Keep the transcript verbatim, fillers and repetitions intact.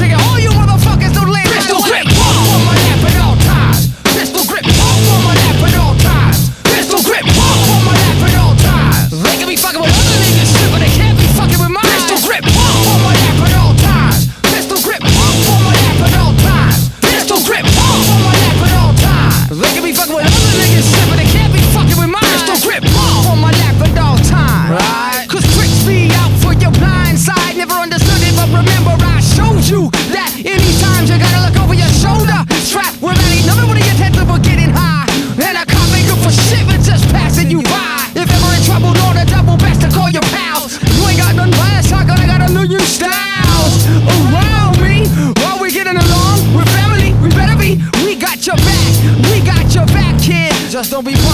Thinking all you motherfuckers don't land. Pistol grip, walk on my lap at all times. Pistol grip, walk on my lap at all times. Pistol grip, walk on my lap at all times. They can be fucking with other niggas shit, but they can't be fucking with mine. Pistol grip, walk on my lap at all times. Pistol grip, walk on my lap at all times. Pistol grip, walk on my lap at all times. They can be fucking with other niggas shit, but they can't be fucking with mine. Pistol grip, walk on my lap at all times. Right? Cause tricks be out for your blind side. Never understood it, but remember I showed you that anytime you gotta look over your shoulder. Strap where that ain't nothing when you tend to getting high. And a cop ain't good for shit but just passing you by. If ever in trouble, know the double best to call your pals. You ain't got none by a shotgun, I got a new new styles. Around me, while we getting along, we're family, we better be. We got your back, we got your back, kid. Just don't be